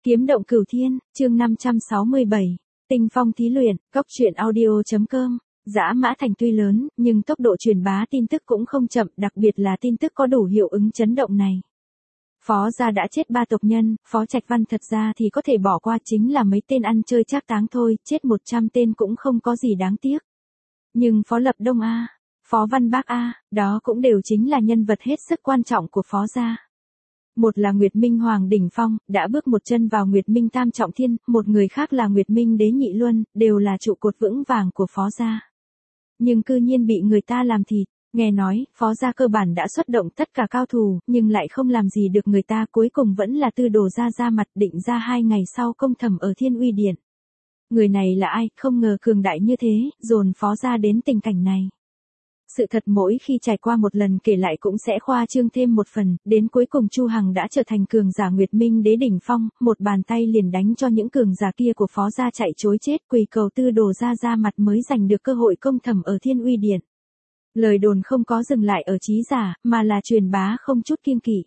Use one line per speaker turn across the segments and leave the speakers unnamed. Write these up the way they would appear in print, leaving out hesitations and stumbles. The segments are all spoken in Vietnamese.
Kiếm động cửu thiên, chương 567. Tinh phong thí luyện, góc truyện audio.com. Dã Mã Thành tuy lớn, nhưng tốc độ truyền bá tin tức cũng không chậm, đặc biệt là tin tức có đủ hiệu ứng chấn động này. Phó gia đã chết 3 tộc nhân, Phó Trạch Văn thật ra thì có thể bỏ qua, chính là mấy tên ăn chơi trác táng thôi, chết 100 tên cũng không có gì đáng tiếc. Nhưng Phó Lập Đông A, Phó Văn Bác A, đó cũng đều chính là nhân vật hết sức quan trọng của Phó gia. Một là Nguyệt Minh Hoàng đỉnh phong, đã bước một chân vào Nguyệt Minh Tam Trọng Thiên, một người khác là Nguyệt Minh Đế Nhị Luân, đều là trụ cột vững vàng của Phó gia. Nhưng cư nhiên bị người ta làm thịt, nghe nói, Phó gia cơ bản đã xuất động tất cả cao thủ, nhưng lại không làm gì được người ta, cuối cùng vẫn là Tư Đồ gia ra mặt, định ra 2 ngày sau công thẩm ở Thiên Uy Điện. Người này là ai, không ngờ cường đại như thế, dồn Phó gia đến tình cảnh này. Sự thật mỗi khi trải qua một lần kể lại cũng sẽ khoa trương thêm một phần, đến cuối cùng Chu Hằng đã trở thành cường giả Nguyệt Minh Đế đỉnh phong, một bàn tay liền đánh cho những cường giả kia của Phó gia chạy trối chết, quỳ cầu Tư Đồ gia ra mặt mới giành được cơ hội công thẩm ở Thiên Uy Điện. Lời đồn không có dừng lại ở trí giả, mà là truyền bá không chút kiêng kỵ.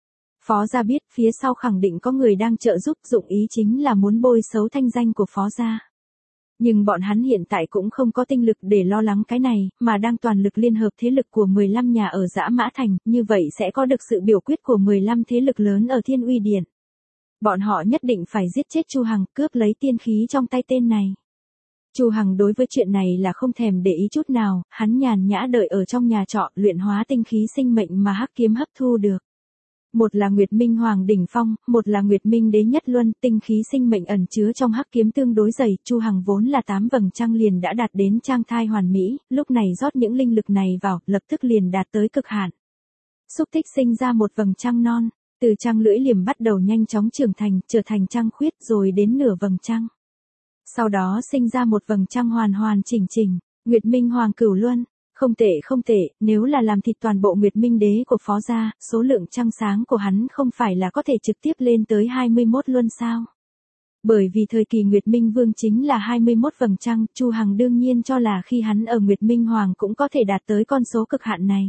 Phó gia biết phía sau khẳng định có người đang trợ giúp, dụng ý chính là muốn bôi xấu thanh danh của Phó gia. Nhưng bọn hắn hiện tại cũng không có tinh lực để lo lắng cái này, mà đang toàn lực liên hợp thế lực của 15 nhà ở Dã Mã Thành, như vậy sẽ có được sự biểu quyết của 15 thế lực lớn ở Thiên Uy Điện. Bọn họ nhất định phải giết chết Chu Hằng, cướp lấy tiên khí trong tay tên này. Chu Hằng đối với chuyện này là không thèm để ý chút nào, hắn nhàn nhã đợi ở trong nhà trọ, luyện hóa tinh khí sinh mệnh mà hắc kiếm hấp thu được. Một là Nguyệt Minh Hoàng đỉnh phong, một là Nguyệt Minh Đế Nhất Luân, tinh khí sinh mệnh ẩn chứa trong hắc kiếm tương đối dày, Chu Hằng vốn là 8 vầng trăng liền đã đạt đến trang thai hoàn mỹ, lúc này rót những linh lực này vào, lập tức liền đạt tới cực hạn. Xúc tích sinh ra một vầng trăng non, từ trăng lưỡi liềm bắt đầu nhanh chóng trưởng thành, trở thành trăng khuyết rồi đến nửa vầng trăng. Sau đó sinh ra một vầng trăng hoàn hoàn chỉnh chỉnh, Nguyệt Minh Hoàng Cửu Luân. Không tệ, nếu là làm thịt toàn bộ Nguyệt Minh Đế của Phó gia, số lượng trăng sáng của hắn không phải là có thể trực tiếp lên tới 21 luân sao? Bởi vì thời kỳ Nguyệt Minh Vương chính là 21 vầng trăng, Chu Hằng đương nhiên cho là khi hắn ở Nguyệt Minh Hoàng cũng có thể đạt tới con số cực hạn này.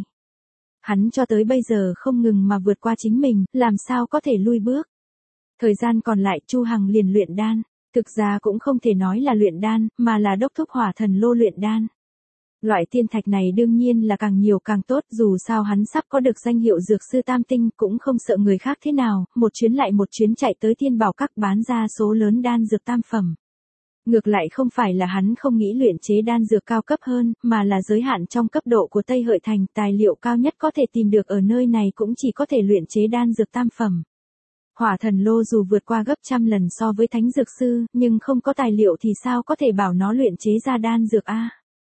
Hắn cho tới bây giờ không ngừng mà vượt qua chính mình, làm sao có thể lui bước. Thời gian còn lại Chu Hằng liền luyện đan, thực ra cũng không thể nói là luyện đan, mà là đốc thúc Hỏa Thần Lô luyện đan. Loại tiên thạch này đương nhiên là càng nhiều càng tốt, dù sao hắn sắp có được danh hiệu dược sư tam tinh, cũng không sợ người khác thế nào, một chuyến lại một chuyến chạy tới Thiên Bảo Các bán ra số lớn đan dược tam phẩm. Ngược lại không phải là hắn không nghĩ luyện chế đan dược cao cấp hơn, mà là giới hạn trong cấp độ của Tây Hợi Thành, tài liệu cao nhất có thể tìm được ở nơi này cũng chỉ có thể luyện chế đan dược tam phẩm. Hỏa Thần Lô dù vượt qua gấp trăm lần so với Thánh Dược Sư, nhưng không có tài liệu thì sao có thể bảo nó luyện chế ra đan dược a?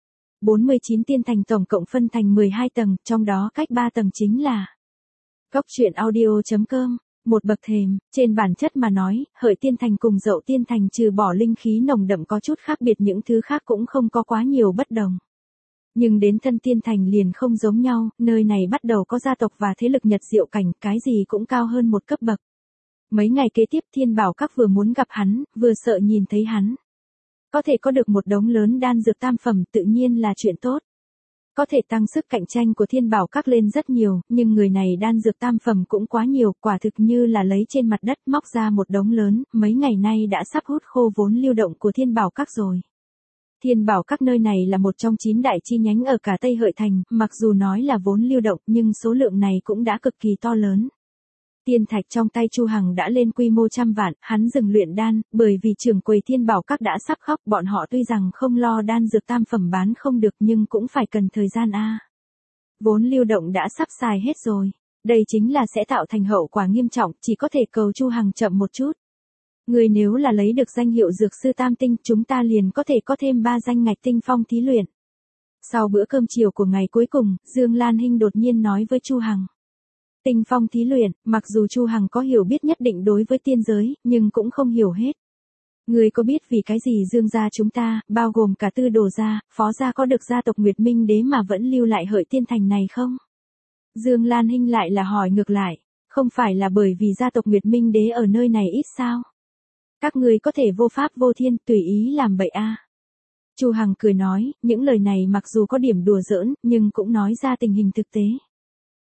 49 tiên thành tổng cộng phân thành 12 tầng, trong đó cách 3 tầng chính là góc truyện audio.com, một bậc thềm, trên bản chất mà nói, Hợi Tiên Thành cùng Dậu Tiên Thành trừ bỏ linh khí nồng đậm có chút khác biệt, những thứ khác cũng không có quá nhiều bất đồng. Nhưng đến Thân Tiên Thành liền không giống nhau, nơi này bắt đầu có gia tộc và thế lực Nhật Diệu Cảnh, cái gì cũng cao hơn một cấp bậc. Mấy ngày kế tiếp Thiên Bảo Các vừa muốn gặp hắn, vừa sợ nhìn thấy hắn. Có thể có được một đống lớn đan dược tam phẩm tự nhiên là chuyện tốt. Có thể tăng sức cạnh tranh của Thiên Bảo Các lên rất nhiều, nhưng người này đan dược tam phẩm cũng quá nhiều, quả thực như là lấy trên mặt đất móc ra một đống lớn, mấy ngày nay đã sắp hút khô vốn lưu động của Thiên Bảo Các rồi. Thiên Bảo Các nơi này là một trong 9 đại chi nhánh ở cả Tây Hợi Thành, mặc dù nói là vốn lưu động nhưng số lượng này cũng đã cực kỳ to lớn. Tiên thạch trong tay Chu Hằng đã lên quy mô trăm vạn, hắn dừng luyện đan, bởi vì trưởng quầy Thiên Bảo Các đã sắp khóc, bọn họ tuy rằng không lo đan dược tam phẩm bán không được nhưng cũng phải cần thời gian a. Vốn lưu động đã sắp xài hết rồi, đây chính là sẽ tạo thành hậu quả nghiêm trọng, chỉ có thể cầu Chu Hằng chậm một chút. Người nếu là lấy được danh hiệu dược sư tam tinh, chúng ta liền có thể có thêm 3 danh ngạch tinh phong thí luyện. Sau bữa cơm chiều của ngày cuối cùng, Dương Lan Hinh đột nhiên nói với Chu Hằng. Tinh phong thí luyện, mặc dù Chu Hằng có hiểu biết nhất định đối với tiên giới, nhưng cũng không hiểu hết. Người có biết vì cái gì Dương gia chúng ta, bao gồm cả Tư Đồ gia, Phó gia có được gia tộc Nguyệt Minh Đế mà vẫn lưu lại Hợi Tiên Thành này không? Dương Lan Hinh lại là hỏi ngược lại, không phải là bởi vì gia tộc Nguyệt Minh Đế ở nơi này ít sao? Các người có thể vô pháp vô thiên, tùy ý làm bậy a. Chu Hằng cười nói, những lời này mặc dù có điểm đùa giỡn, nhưng cũng nói ra tình hình thực tế.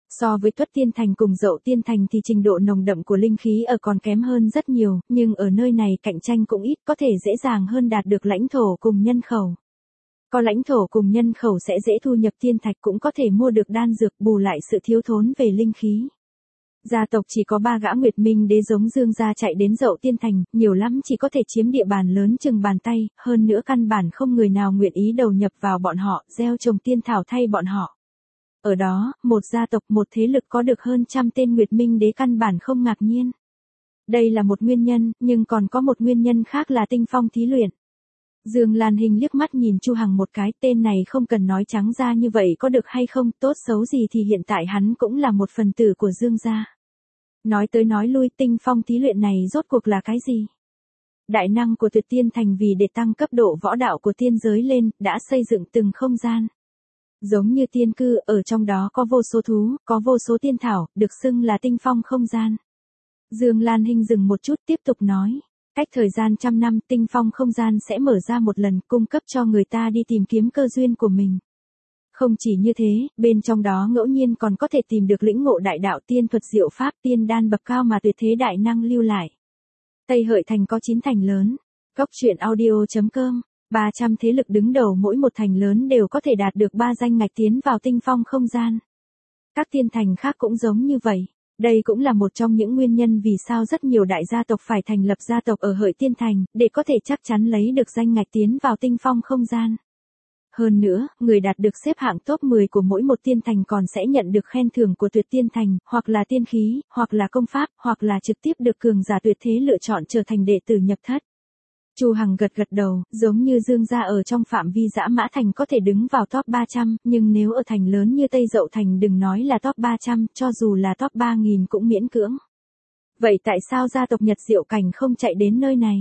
So với Tuất Tiên Thành cùng Dậu Tiên Thành thì trình độ nồng đậm của linh khí ở còn kém hơn rất nhiều, nhưng ở nơi này cạnh tranh cũng ít, có thể dễ dàng hơn đạt được lãnh thổ cùng nhân khẩu. Có lãnh thổ cùng nhân khẩu sẽ dễ thu nhập tiên thạch, cũng có thể mua được đan dược bù lại sự thiếu thốn về linh khí. Gia tộc chỉ có 3 gã Nguyệt Minh đế giống Dương gia chạy đến Dậu Tiên Thành, nhiều lắm chỉ có thể chiếm địa bàn lớn chừng bàn tay, hơn nữa căn bản không người nào nguyện ý đầu nhập vào bọn họ, gieo trồng tiên thảo thay bọn họ. Ở đó, một gia tộc, một thế lực có được hơn trăm tên Nguyệt Minh đế căn bản không ngạc nhiên. Đây là một nguyên nhân, nhưng còn có một nguyên nhân khác là tinh phong thí luyện. Dương Lan Hinh liếc mắt nhìn Chu Hằng một cái, tên này không cần nói trắng ra như vậy có được hay không, tốt xấu gì thì hiện tại hắn cũng là một phần tử của Dương gia. Nói tới nói lui, tinh phong thí luyện này rốt cuộc là cái gì? Đại năng của Tuyệt Tiên Thành vì để tăng cấp độ võ đạo của tiên giới lên, đã xây dựng từng không gian. Giống như tiên cư, ở trong đó có vô số thú, có vô số tiên thảo, được xưng là tinh phong không gian. Dương Lan Hinh dừng một chút tiếp tục nói. Cách thời gian 100 năm, tinh phong không gian sẽ mở ra một lần, cung cấp cho người ta đi tìm kiếm cơ duyên của mình. Không chỉ như thế, bên trong đó ngẫu nhiên còn có thể tìm được lĩnh ngộ đại đạo tiên thuật diệu pháp tiên đan bậc cao mà tuyệt thế đại năng lưu lại. Tây Hợi Thành có 9 thành lớn. Góc truyện audio.com, 300 thế lực đứng đầu mỗi một thành lớn đều có thể đạt được 3 danh ngạch tiến vào tinh phong không gian. Các tiên thành khác cũng giống như vậy. Đây cũng là một trong những nguyên nhân vì sao rất nhiều đại gia tộc phải thành lập gia tộc ở Hợi Tiên Thành, để có thể chắc chắn lấy được danh ngạch tiến vào tinh phong không gian. Hơn nữa, người đạt được xếp hạng top 10 của mỗi một tiên thành còn sẽ nhận được khen thưởng của Tuyệt Tiên Thành, hoặc là tiên khí, hoặc là công pháp, hoặc là trực tiếp được cường giả tuyệt thế lựa chọn trở thành đệ tử nhập thất. Chu Hằng gật gật đầu, giống như Dương gia ở trong phạm vi Dã Mã Thành có thể đứng vào top 300, nhưng nếu ở thành lớn như Tây Dậu Thành đừng nói là top 300, cho dù là top 3000 cũng miễn cưỡng. Vậy tại sao gia tộc Nhật Diệu Cảnh không chạy đến nơi này?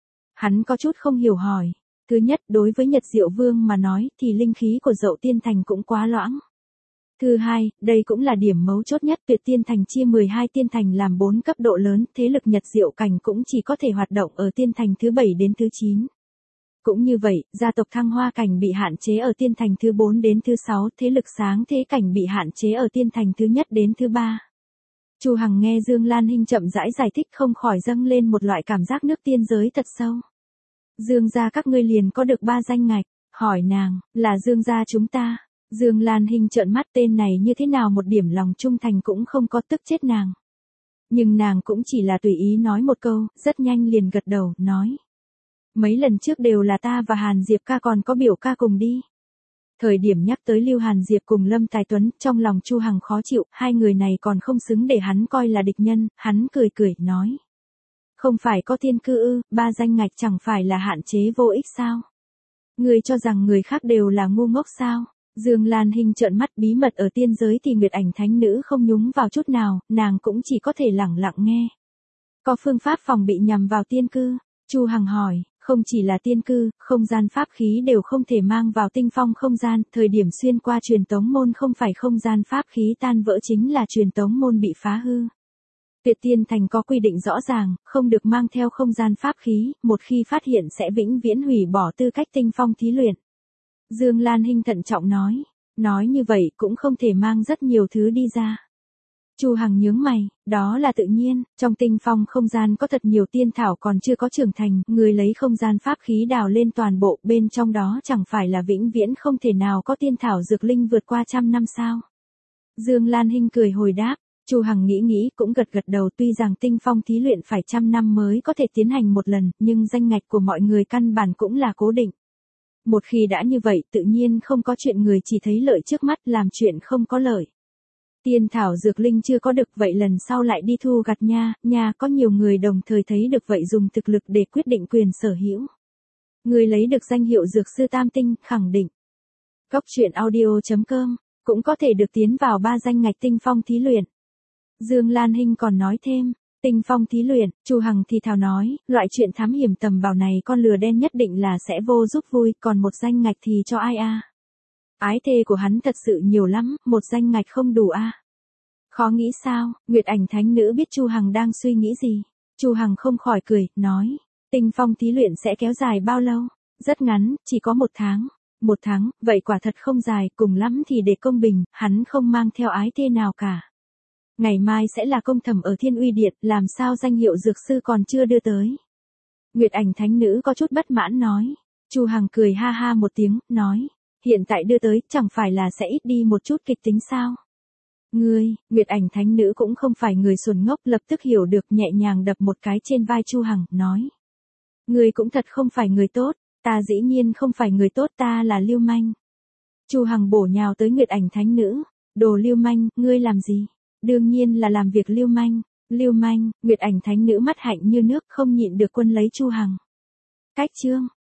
Hắn có chút không hiểu hỏi. Thứ nhất, đối với Nhật Diệu Vương mà nói thì linh khí của Dậu Tiên Thành cũng quá loãng. Thứ hai, đây cũng là điểm mấu chốt nhất, Tuyệt Tiên Thành chia 12 tiên thành làm 4 cấp độ lớn, thế lực Nhật Diệu Cảnh cũng chỉ có thể hoạt động ở tiên thành thứ 7 đến thứ 9. Cũng như vậy, gia tộc Thăng Hoa Cảnh bị hạn chế ở tiên thành thứ 4 đến thứ 6, thế lực Sáng Thế Cảnh bị hạn chế ở tiên thành thứ nhất đến thứ 3. Chu Hằng nghe Dương Lan Hinh chậm rãi giải thích không khỏi dâng lên một loại cảm giác nước tiên giới thật sâu. Dương gia các ngươi liền có được 3 danh ngạch, hỏi nàng, là Dương gia chúng ta. Dương Lan Hinh trợn mắt, tên này như thế nào một điểm lòng trung thành cũng không có, tức chết nàng. Nhưng nàng cũng chỉ là tùy ý nói một câu, rất nhanh liền gật đầu, nói. Mấy lần trước đều là ta và Hàn Diệp ca còn có biểu ca cùng đi. Thời điểm nhắc tới Lưu Hàn Diệp cùng Lâm Tài Tuấn, trong lòng Chu Hằng khó chịu, hai người này còn không xứng để hắn coi là địch nhân, hắn cười cười, nói. Không phải có tiên cư ư, 3 danh ngạch chẳng phải là hạn chế vô ích sao? Người cho rằng người khác đều là ngu ngốc sao? Dương Lan Hinh trợn mắt, bí mật ở tiên giới thì Nguyệt Ảnh Thánh Nữ không nhúng vào chút nào, nàng cũng chỉ có thể lẳng lặng nghe. Có phương pháp phòng bị nhằm vào tiên cư? Chu Hằng hỏi, không chỉ là tiên cư, không gian pháp khí đều không thể mang vào tinh phong không gian, thời điểm xuyên qua truyền tống môn không phải không gian pháp khí tan vỡ chính là truyền tống môn bị phá hư. Tuyệt Tiên Thành có quy định rõ ràng, không được mang theo không gian pháp khí, một khi phát hiện sẽ vĩnh viễn hủy bỏ tư cách tinh phong thí luyện. Dương Lan Hinh thận trọng nói như vậy cũng không thể mang rất nhiều thứ đi ra. Chu Hằng nhướng mày, đó là tự nhiên, trong tinh phong không gian có thật nhiều tiên thảo còn chưa có trưởng thành, người lấy không gian pháp khí đào lên toàn bộ, bên trong đó chẳng phải là vĩnh viễn không thể nào có tiên thảo dược linh vượt qua 100 năm sao? Dương Lan Hinh cười hồi đáp. Chu Hằng nghĩ cũng gật đầu, tuy rằng tinh phong thí luyện phải 100 năm mới có thể tiến hành một lần, nhưng danh ngạch của mọi người căn bản cũng là cố định. Một khi đã như vậy, tự nhiên không có chuyện người chỉ thấy lợi trước mắt làm chuyện không có lợi. Tiên thảo dược linh chưa có được, vậy lần sau lại đi thu gặt nha, có nhiều người đồng thời thấy được vậy dùng thực lực để quyết định quyền sở hữu. Người lấy được danh hiệu dược sư tam tinh, khẳng định. Góc truyện audio.com, cũng có thể được tiến vào 3 danh ngạch tinh phong thí luyện. Dương Lan Hinh còn nói thêm, tinh phong thí luyện, Chu Hằng thì thào nói, loại chuyện thám hiểm tầm bảo này con lừa đen nhất định là sẽ vô giúp vui, còn một danh ngạch thì cho ai a? Ái thê của hắn thật sự nhiều lắm, một danh ngạch không đủ a. Khó nghĩ sao? Nguyệt Ảnh Thánh Nữ biết Chu Hằng đang suy nghĩ gì. Chu Hằng không khỏi cười, nói, tinh phong thí luyện sẽ kéo dài bao lâu? Rất ngắn, chỉ có 1 tháng. 1 tháng, vậy quả thật không dài, cùng lắm thì để công bình, hắn không mang theo ái thê nào cả. Ngày mai sẽ là công thẩm ở Thiên Uy Điện, làm sao danh hiệu dược sư còn chưa đưa tới. Nguyệt Ảnh thánh nữ có chút bất mãn nói. Chu Hằng cười ha ha một tiếng, nói. Hiện tại đưa tới, chẳng phải là sẽ ít đi một chút kịch tính sao? Ngươi, Nguyệt Ảnh thánh nữ cũng không phải người xuẩn ngốc, lập tức hiểu được, nhẹ nhàng đập một cái trên vai Chu Hằng, nói. Ngươi cũng thật không phải người tốt, ta dĩ nhiên không phải người tốt, ta là lưu manh. Chu Hằng bổ nhào tới Nguyệt Ảnh thánh nữ. Đồ lưu manh, ngươi làm gì? Đương nhiên là làm việc lưu manh. Lưu manh, Nguyệt Ảnh thánh nữ mắt hạnh như nước, không nhịn được quân lấy Chu Hằng. Cách chương